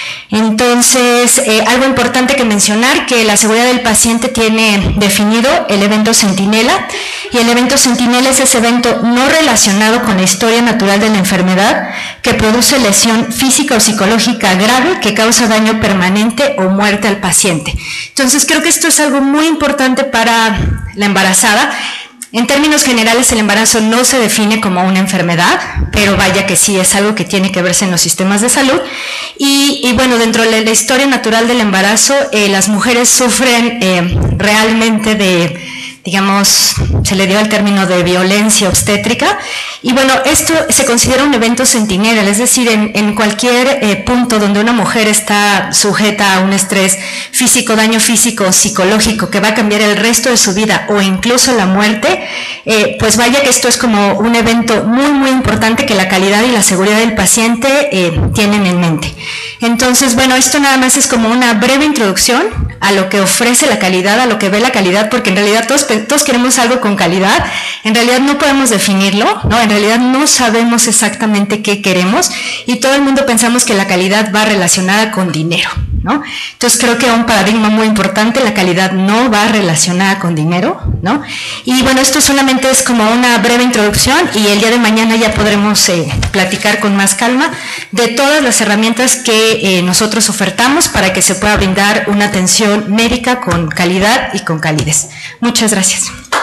Entonces, eh, algo importante que mencionar, que la seguridad del paciente tiene definido el evento centinela, y el evento centinela es ese evento no relacionado con la historia natural de la enfermedad que produce lesión física o psicológica grave que causa daño permanente o muerte al paciente. Entonces, creo que esto es algo muy importante para la embarazada. En términos generales, el embarazo no se define como una enfermedad, pero vaya que sí es algo que tiene que verse en los sistemas de salud. Y, y bueno, dentro de la historia natural del embarazo, eh, las mujeres sufren eh, realmente de, digamos, se le dio el término de violencia obstétrica. Y bueno, esto se considera un evento centinela, es decir, en, en cualquier eh, punto donde una mujer está sujeta a un estrés físico, daño físico, psicológico, que va a cambiar el resto de su vida o incluso la muerte, eh, pues vaya que esto es como un evento muy, muy importante que la calidad y la seguridad del paciente eh, tienen en mente. Entonces, bueno, esto nada más es como una breve introducción a lo que ofrece la calidad, a lo que ve la calidad, porque en realidad todos, todos queremos algo con calidad, en realidad no podemos definirlo, ¿no? En realidad no sabemos exactamente qué queremos y todo el mundo pensamos que la calidad va relacionada con dinero, ¿no? Entonces creo que un paradigma muy importante, la calidad no va relacionada con dinero, ¿no? Y bueno, esto solamente es como una breve introducción y el día de mañana ya podremos eh, platicar con más calma de todas las herramientas que eh, nosotros ofertamos para que se pueda brindar una atención médica con calidad y con calidez. Muchas gracias.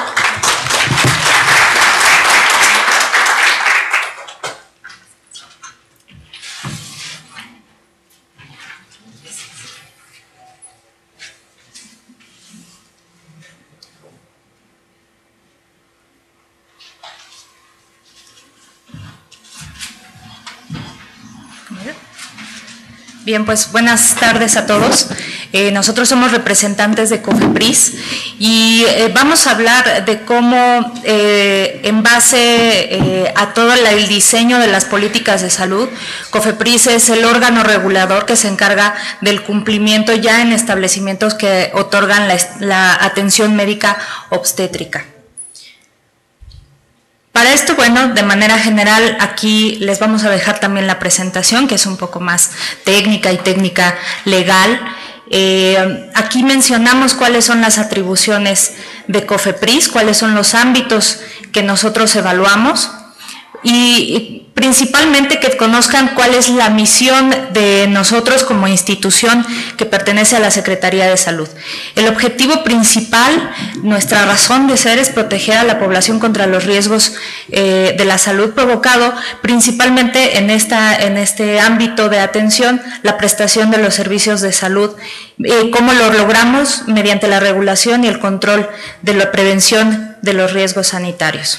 Bien, pues buenas tardes a todos. Eh, nosotros somos representantes de COFEPRIS y eh, vamos a hablar de cómo eh, en base eh, a todo la, el diseño de las políticas de salud, COFEPRIS es el órgano regulador que se encarga del cumplimiento ya en establecimientos que otorgan la, la atención médica obstétrica. Para esto, bueno, de manera general, aquí les vamos a dejar también la presentación, que es un poco más técnica y técnica legal. Eh, aquí mencionamos cuáles son las atribuciones de COFEPRIS, cuáles son los ámbitos que nosotros evaluamos y principalmente que conozcan cuál es la misión de nosotros como institución que pertenece a la Secretaría de Salud. El objetivo principal, nuestra razón de ser, es proteger a la población contra los riesgos eh, de la salud provocado principalmente en, esta, en este ámbito de atención, la prestación de los servicios de salud. Eh, ¿Cómo lo logramos? Mediante la regulación y el control de la prevención de los riesgos sanitarios.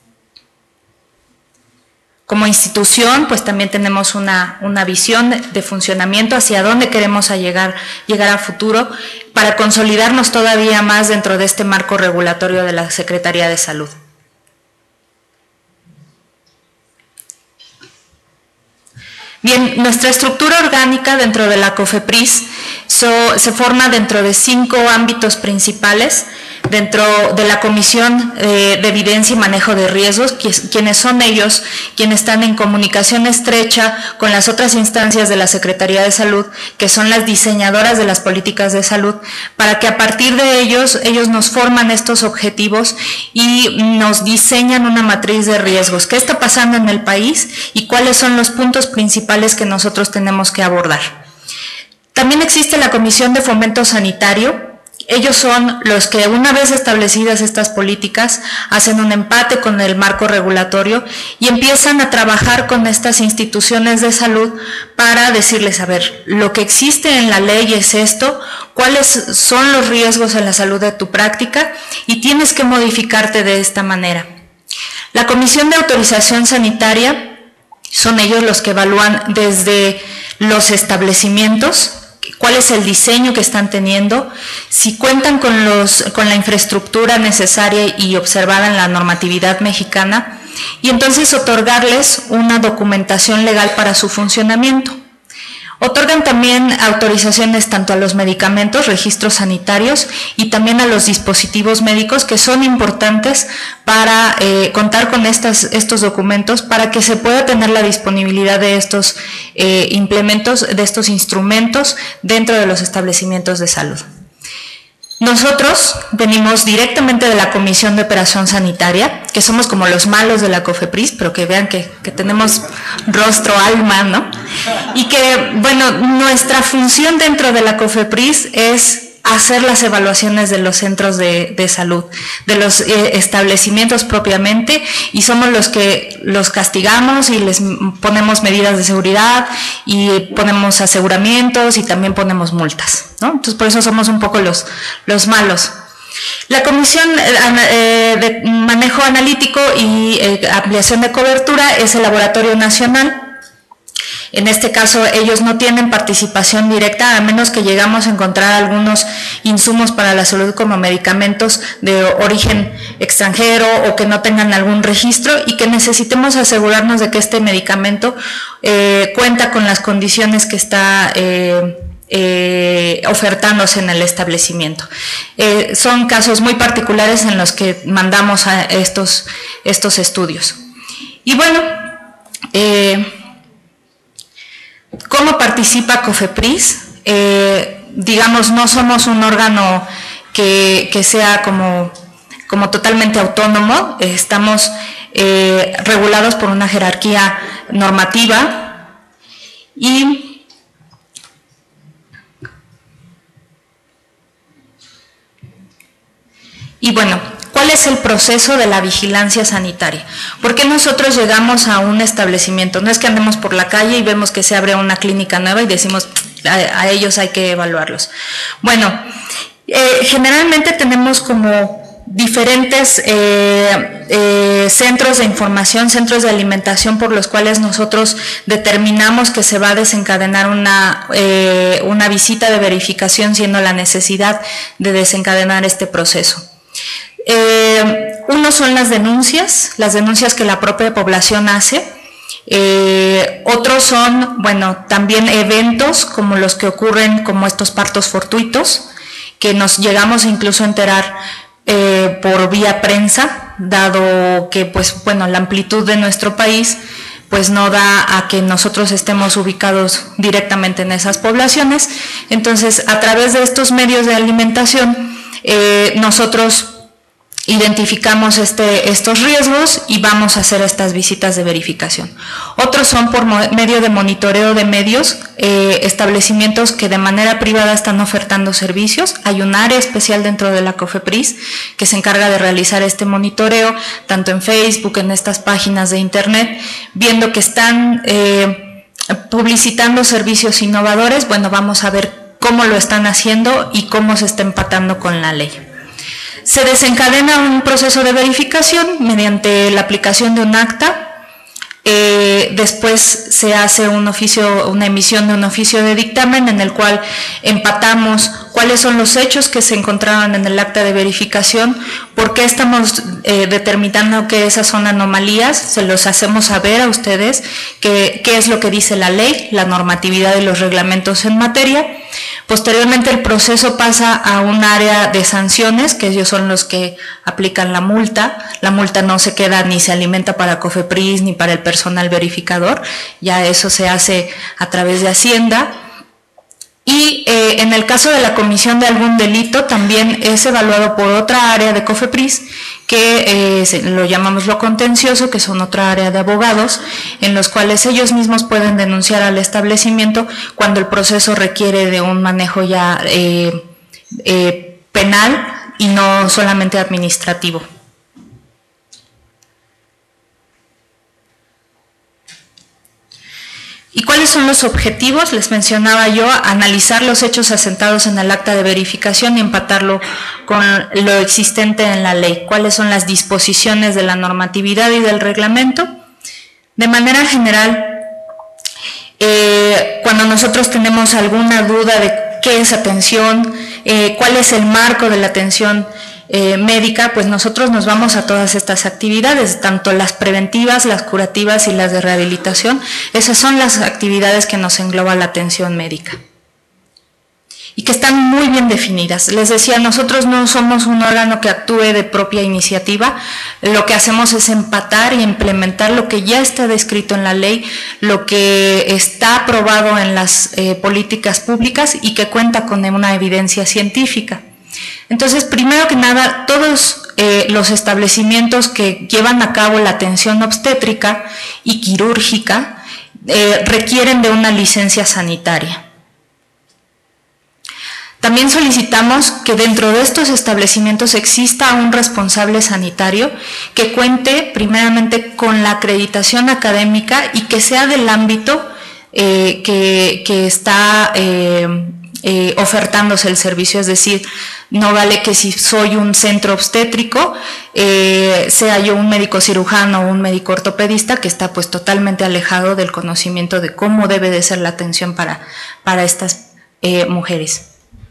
Como institución, pues también tenemos una, una visión de funcionamiento hacia dónde queremos a llegar, llegar a futuro para consolidarnos todavía más dentro de este marco regulatorio de la Secretaría de Salud. Bien, nuestra estructura orgánica dentro de la COFEPRIS so, se forma dentro de cinco ámbitos principales. dentro de la Comisión eh, de Evidencia y Manejo de Riesgos, quienes son ellos, quienes están en comunicación estrecha con las otras instancias de la Secretaría de Salud, que son las diseñadoras de las políticas de salud, para que a partir de ellos, ellos nos forman estos objetivos y nos diseñan una matriz de riesgos. ¿Qué está pasando en el país y cuáles son los puntos principales que nosotros tenemos que abordar? También existe la Comisión de Fomento Sanitario. Ellos son los que, una vez establecidas estas políticas, hacen un empate con el marco regulatorio y empiezan a trabajar con estas instituciones de salud para decirles, a ver, lo que existe en la ley es esto, cuáles son los riesgos en la salud de tu práctica y tienes que modificarte de esta manera. La Comisión de Autorización Sanitaria son ellos los que evalúan desde los establecimientos, cuál es el diseño que están teniendo, si cuentan con, los, con la infraestructura necesaria y observada en la normatividad mexicana, y entonces otorgarles una documentación legal para su funcionamiento. Otorgan también autorizaciones tanto a los medicamentos, registros sanitarios y también a los dispositivos médicos, que son importantes para eh, contar con estas, estos documentos para que se pueda tener la disponibilidad de estos eh, implementos, de estos instrumentos dentro de los establecimientos de salud. Nosotros venimos directamente de la Comisión de Operación Sanitaria, que somos como los malos de la COFEPRIS, pero que vean que, que tenemos rostro, alma, ¿no? Y que, bueno, nuestra función dentro de la COFEPRIS es hacer las evaluaciones de los centros de, de salud, de los eh, establecimientos propiamente, y somos los que los castigamos y les ponemos medidas de seguridad y ponemos aseguramientos y también ponemos multas, ¿no? Entonces por eso somos un poco los, los malos. La Comisión eh, de Manejo Analítico y eh, Ampliación de Cobertura es el Laboratorio Nacional. En este caso ellos no tienen participación directa, a menos que llegamos a encontrar algunos insumos para la salud como medicamentos de origen extranjero o que no tengan algún registro y que necesitemos asegurarnos de que este medicamento eh, cuenta con las condiciones que está eh, eh, ofertándose en el establecimiento. Eh, son casos muy particulares en los que mandamos a estos, estos estudios. Y bueno, eh, ¿cómo participa COFEPRIS? Eh, digamos, no somos un órgano que, que sea como, como totalmente autónomo, eh, estamos eh, regulados por una jerarquía normativa y y bueno, ¿cuál es el proceso de la vigilancia sanitaria? ¿Por qué nosotros llegamos a un establecimiento? No es que andemos por la calle y vemos que se abre una clínica nueva y decimos, a, a ellos hay que evaluarlos. Bueno, eh, generalmente tenemos como diferentes eh, eh, centros de información, centros de alimentación por los cuales nosotros determinamos que se va a desencadenar una, eh, una visita de verificación, siendo la necesidad de desencadenar este proceso. Eh, uno son las denuncias, las denuncias que la propia población hace. Eh, otros son, bueno, también eventos como los que ocurren, como estos partos fortuitos, que nos llegamos incluso a enterar eh, por vía prensa, dado que, pues, bueno, la amplitud de nuestro país pues no da a que nosotros estemos ubicados directamente en esas poblaciones. Entonces, a través de estos medios de alimentación, eh, nosotros identificamos este, estos riesgos y vamos a hacer estas visitas de verificación. Otros son por medio de monitoreo de medios, eh, establecimientos que de manera privada están ofertando servicios. Hay un área especial dentro de la COFEPRIS que se encarga de realizar este monitoreo, tanto en Facebook, en estas páginas de internet, viendo que están eh, publicitando servicios innovadores. Bueno, vamos a ver cómo lo están haciendo y cómo se está empatando con la ley. Se desencadena un proceso de verificación mediante la aplicación de un acta, eh, después se hace un oficio, una emisión de un oficio de dictamen en el cual empatamos cuáles son los hechos que se encontraban en el acta de verificación, por qué estamos eh, determinando que esas son anomalías, se los hacemos saber a ustedes qué es lo que dice la ley, la normatividad y los reglamentos en materia. Posteriormente el proceso pasa a un área de sanciones, que ellos son los que aplican la multa. La multa no se queda ni se alimenta para COFEPRIS ni para el personal verificador, ya eso se hace a través de Hacienda. Y eh, en el caso de la comisión de algún delito también es evaluado por otra área de COFEPRIS, que eh, se, lo llamamos lo contencioso, que son otra área de abogados, en los cuales ellos mismos pueden denunciar al establecimiento cuando el proceso requiere de un manejo ya eh, eh, penal y no solamente administrativo. ¿Y cuáles son los objetivos? Les mencionaba yo, analizar los hechos asentados en el acta de verificación y empatarlo con lo existente en la ley. ¿Cuáles son las disposiciones de la normatividad y del reglamento? De manera general, eh, cuando nosotros tenemos alguna duda de qué es atención, eh, cuál es el marco de la atención Eh, médica, pues nosotros nos vamos a todas estas actividades, tanto las preventivas, las curativas y las de rehabilitación. Esas son las actividades que nos engloba la atención médica y que están muy bien definidas. Les decía, nosotros no somos un órgano que actúe de propia iniciativa, lo que hacemos es empatar y implementar lo que ya está descrito en la ley, lo que está aprobado en las eh, políticas públicas y que cuenta con una evidencia científica. Entonces, primero que nada, todos eh, los establecimientos que llevan a cabo la atención obstétrica y quirúrgica eh, requieren de una licencia sanitaria. También solicitamos que dentro de estos establecimientos exista un responsable sanitario que cuente primeramente con la acreditación académica y que sea del ámbito eh, que, que está eh, eh, ofertándose el servicio, es decir, no vale que si soy un centro obstétrico, eh, sea yo un médico cirujano o un médico ortopedista que está pues totalmente alejado del conocimiento de cómo debe de ser la atención para, para estas eh, mujeres.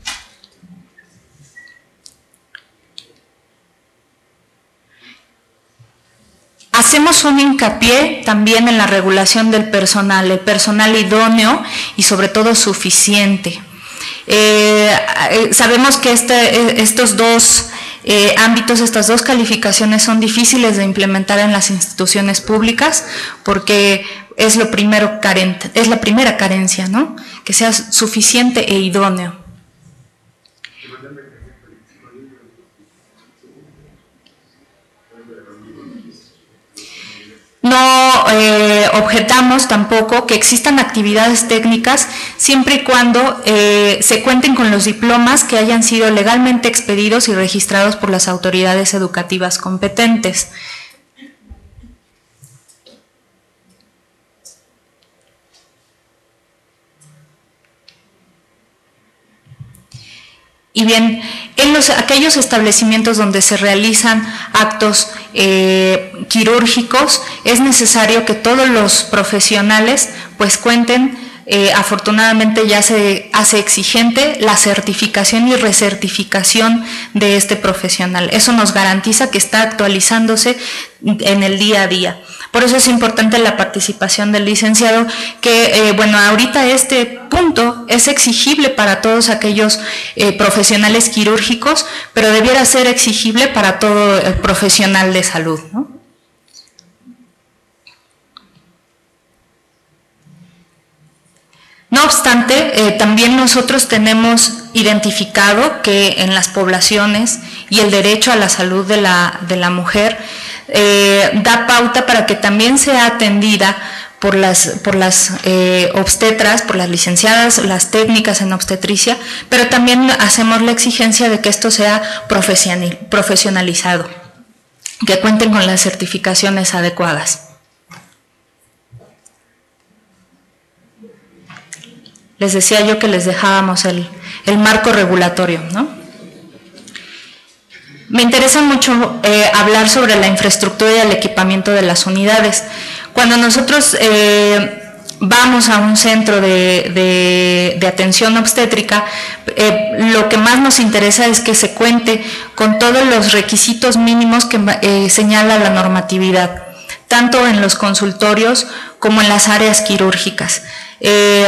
Hacemos un hincapié también en la regulación del personal, el personal idóneo y sobre todo suficiente. Eh, sabemos que este, estos dos eh, ámbitos, estas dos calificaciones son difíciles de implementar en las instituciones públicas porque es lo primero carente, es la primera carencia, ¿no? Que sea suficiente e idóneo. No eh, objetamos tampoco que existan actividades técnicas siempre y cuando eh, se cuenten con los diplomas que hayan sido legalmente expedidos y registrados por las autoridades educativas competentes. Y bien, en los, aquellos establecimientos donde se realizan actos eh, quirúrgicos, es necesario que todos los profesionales pues cuenten, eh, afortunadamente ya se hace exigente la certificación y recertificación de este profesional. Eso nos garantiza que está actualizándose en el día a día. Por eso es importante la participación del licenciado, que, eh, bueno, ahorita este punto es exigible para todos aquellos eh, profesionales quirúrgicos, pero debiera ser exigible para todo el profesional de salud, ¿no? No obstante, eh, también nosotros tenemos identificado que en las poblaciones y el derecho a la salud de la, de la mujer eh, da pauta para que también sea atendida por las, por las eh, obstetras, por las licenciadas, las técnicas en obstetricia, pero también hacemos la exigencia de que esto sea profesionalizado, que cuenten con las certificaciones adecuadas. Les decía yo que les dejábamos el, el marco regulatorio, ¿no? Me interesa mucho eh, hablar sobre la infraestructura y el equipamiento de las unidades. Cuando nosotros eh, vamos a un centro de, de, de atención obstétrica, eh, lo que más nos interesa es que se cuente con todos los requisitos mínimos que eh, señala la normatividad, tanto en los consultorios como en las áreas quirúrgicas. Eh,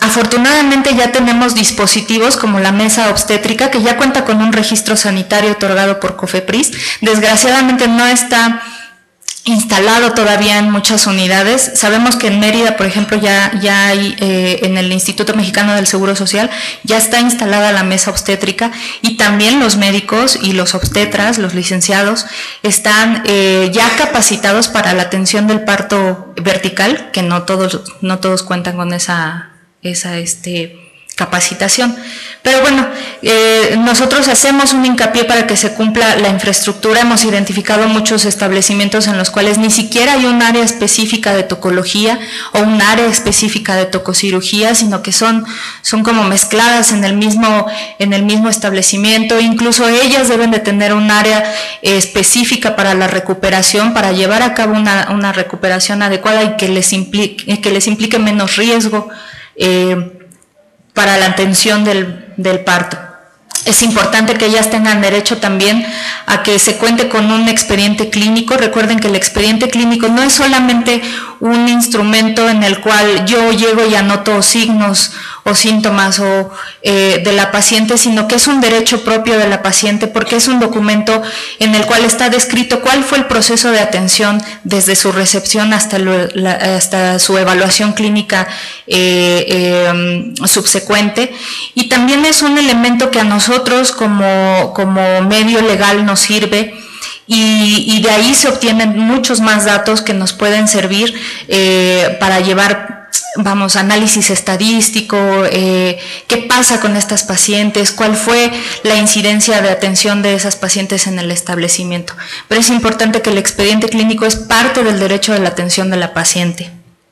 afortunadamente ya tenemos dispositivos como la mesa obstétrica, que ya cuenta con un registro sanitario otorgado por COFEPRIS. Desgraciadamente no está instalado todavía en muchas unidades. Sabemos que en Mérida, por ejemplo, ya, ya hay, eh, en el Instituto Mexicano del Seguro Social, ya está instalada la mesa obstétrica, y también los médicos y los obstetras, los licenciados, están eh, ya capacitados para la atención del parto vertical, que no todos, no todos cuentan con esa, esa este, capacitación. Pero bueno, eh, nosotros hacemos un hincapié para que se cumpla la infraestructura. Hemos identificado muchos establecimientos en los cuales ni siquiera hay un área específica de tocología o un área específica de tococirugía, sino que son, son como mezcladas en el mismo, en el mismo establecimiento. Incluso ellas deben de tener un área eh, específica para la recuperación, para llevar a cabo una, una recuperación adecuada y que les implique, que les implique menos riesgo eh, para la atención del, del parto. Es importante que ellas tengan derecho también a que se cuente con un expediente clínico. Recuerden que el expediente clínico no es solamente un instrumento en el cual yo llego y anoto signos o síntomas o, eh, de la paciente, sino que es un derecho propio de la paciente, porque es un documento en el cual está descrito cuál fue el proceso de atención desde su recepción hasta, lo, la, hasta su evaluación clínica eh, eh, subsecuente. Y también es un elemento que a nosotros como, como medio legal nos sirve. Y, y de ahí se obtienen muchos más datos que nos pueden servir eh, para llevar, vamos, análisis estadístico, eh, qué pasa con estas pacientes, cuál fue la incidencia de atención de esas pacientes en el establecimiento. Pero es importante que el expediente clínico es parte del derecho de la atención de la paciente.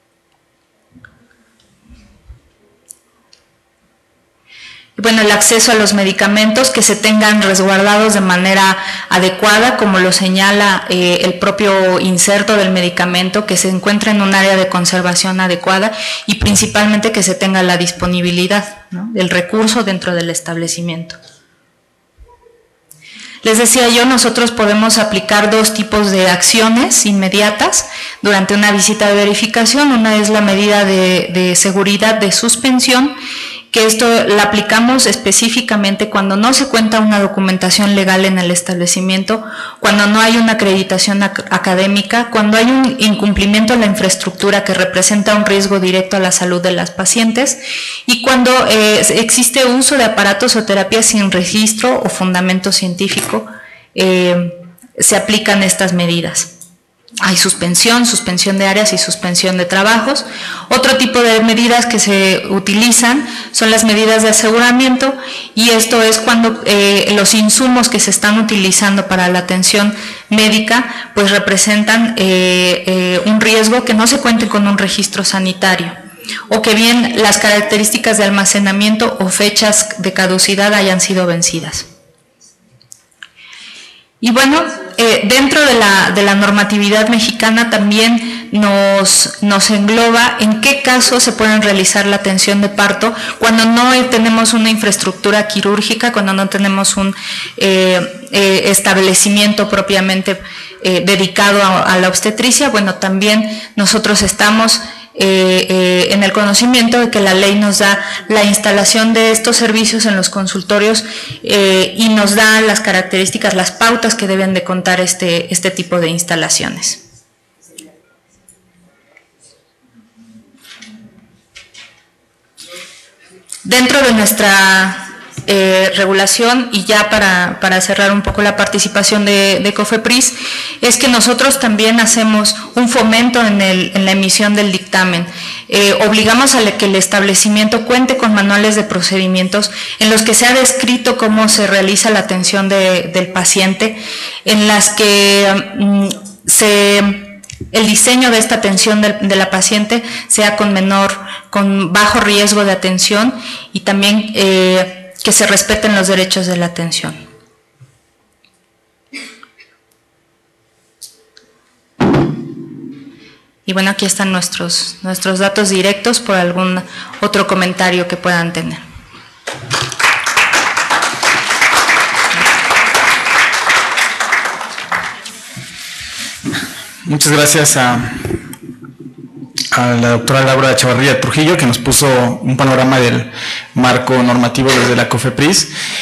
Bueno, el acceso a los medicamentos, que se tengan resguardados de manera adecuada, como lo señala eh, el propio inserto del medicamento, que se encuentre en un área de conservación adecuada, y principalmente que se tenga la disponibilidad, ¿no?, del recurso dentro del establecimiento. Les decía yo, nosotros podemos aplicar dos tipos de acciones inmediatas durante una visita de verificación. Una es la medida de, de seguridad de suspensión, que esto la aplicamos específicamente cuando no se cuenta una documentación legal en el establecimiento, cuando no hay una acreditación ac- académica, cuando hay un incumplimiento en la infraestructura que representa un riesgo directo a la salud de las pacientes, y cuando eh, existe uso de aparatos o terapias sin registro o fundamento científico, eh, se aplican estas medidas. Hay suspensión, suspensión de áreas y suspensión de trabajos. Otro tipo de medidas que se utilizan son las medidas de aseguramiento, y esto es cuando eh, los insumos que se están utilizando para la atención médica pues representan eh, eh, un riesgo, que no se cuente con un registro sanitario, o que bien las características de almacenamiento o fechas de caducidad hayan sido vencidas. Y bueno, eh, dentro de la, de la normatividad mexicana también nos, nos engloba en qué casos se pueden realizar la atención de parto cuando no tenemos una infraestructura quirúrgica, cuando no tenemos un eh, eh, establecimiento propiamente eh, dedicado a, a la obstetricia. Bueno, también nosotros estamos Eh, eh, en el conocimiento de que la ley nos da la instalación de estos servicios en los consultorios eh, y nos da las características, las pautas que deben de contar este, este tipo de instalaciones. Dentro de nuestra Eh, regulación, y ya para, para cerrar un poco la participación de, de COFEPRIS, es que nosotros también hacemos un fomento en, el, en la emisión del dictamen. Eh, obligamos a que el establecimiento cuente con manuales de procedimientos en los que se ha descrito cómo se realiza la atención de, del paciente, en las que mm, se... el diseño de esta atención de, de la paciente sea con menor, con bajo riesgo de atención, y también eh, que se respeten los derechos de la atención. Y bueno, aquí están nuestros, nuestros datos directos por algún otro comentario que puedan tener. Muchas gracias a, a la doctora Laura Chavarría Trujillo, que nos puso un panorama del marco normativo desde la COFEPRIS.